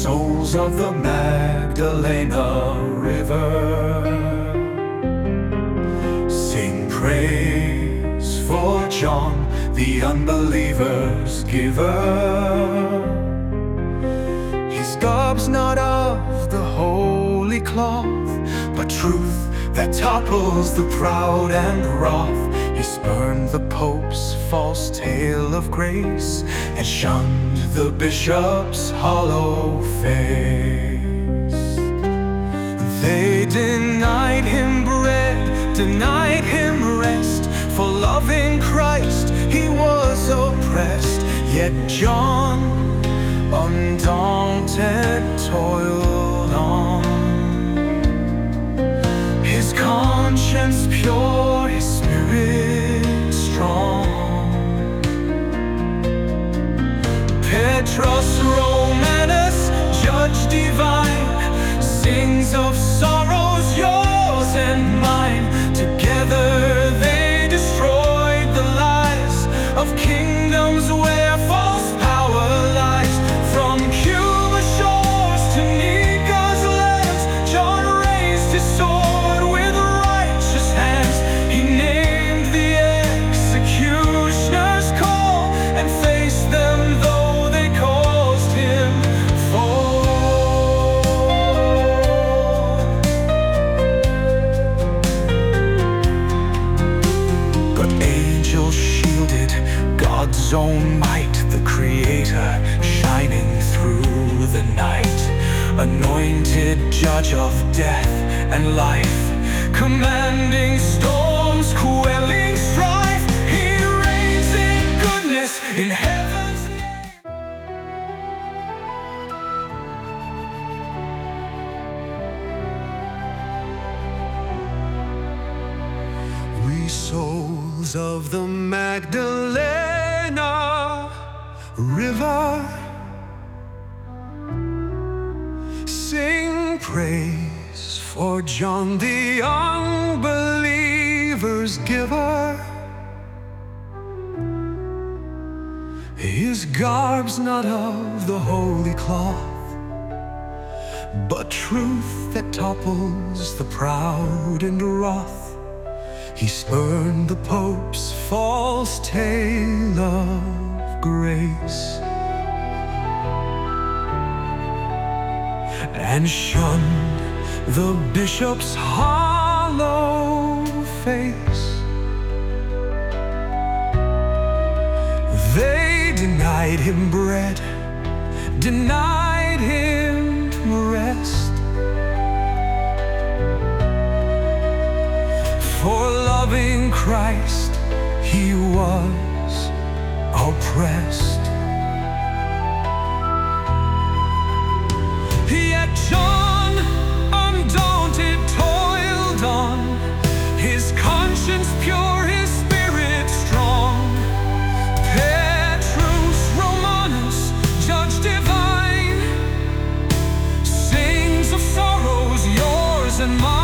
souls of the Magdalena River, sing praise for John, the unbeliever's giver. His garb's not of the holy cloth, but truth that topples the proud and wroth. He spurned the Pope's false tale of grace and shunned the bishop's hollow face. They denied him bread, denied him rest. For loving Christ he was oppressed. Yet John, undaunted, toiled on. His conscience pure, his spirit strong. Petros Romanus, judge divine, sings of sorrows, yours and mine. Together they destroyed the lies of kingdoms where false power lies. From Cuba shores to Nika's lands, John raised his sword with righteous hands. He named the executioner's call and faced them though they caused him fall. But angels shielded God's own might, the Creator shining through the night, anointed judge of death and life, commanding storms, quelling strife. He reigns in goodness in heaven's name. We souls of the Magdalena River, sing praise for John, the unbeliever's giver. His garb's not of the holy cloth, but truth that topples the proud and wroth. He spurned the Pope's false tale of grace and shunned the bishop's hollow face. They denied him bread, denied him rest. For loving Christ he was oppressed. Yet John, undaunted, toiled on. His conscience pure, his spirit strong. Petrus Romanus, judge divine, sings of sorrows, yours and mine.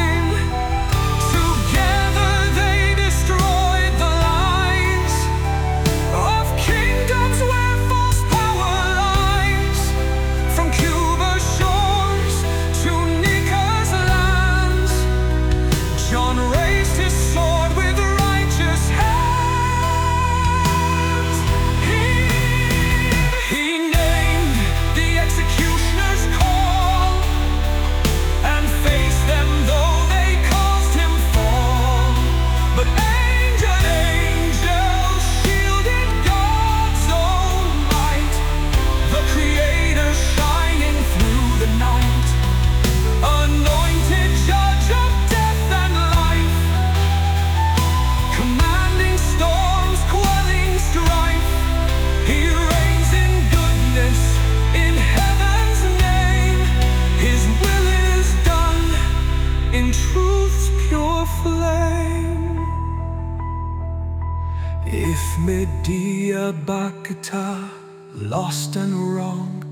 If Medea Bacata, lost and wronged,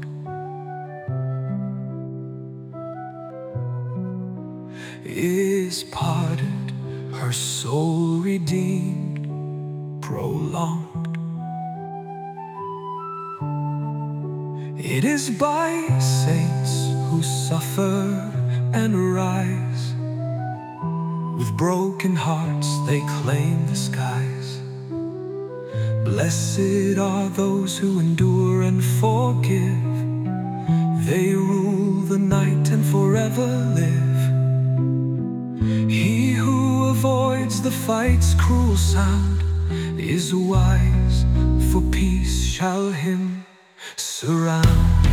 is parted, her soul redeemed, prolonged. It is by saints who suffer and rise. With broken hearts they claim the skies. Blessed are those who endure and forgive. They rule the night and forever live. He who avoids the fight's cruel sound is wise, for peace shall him surround.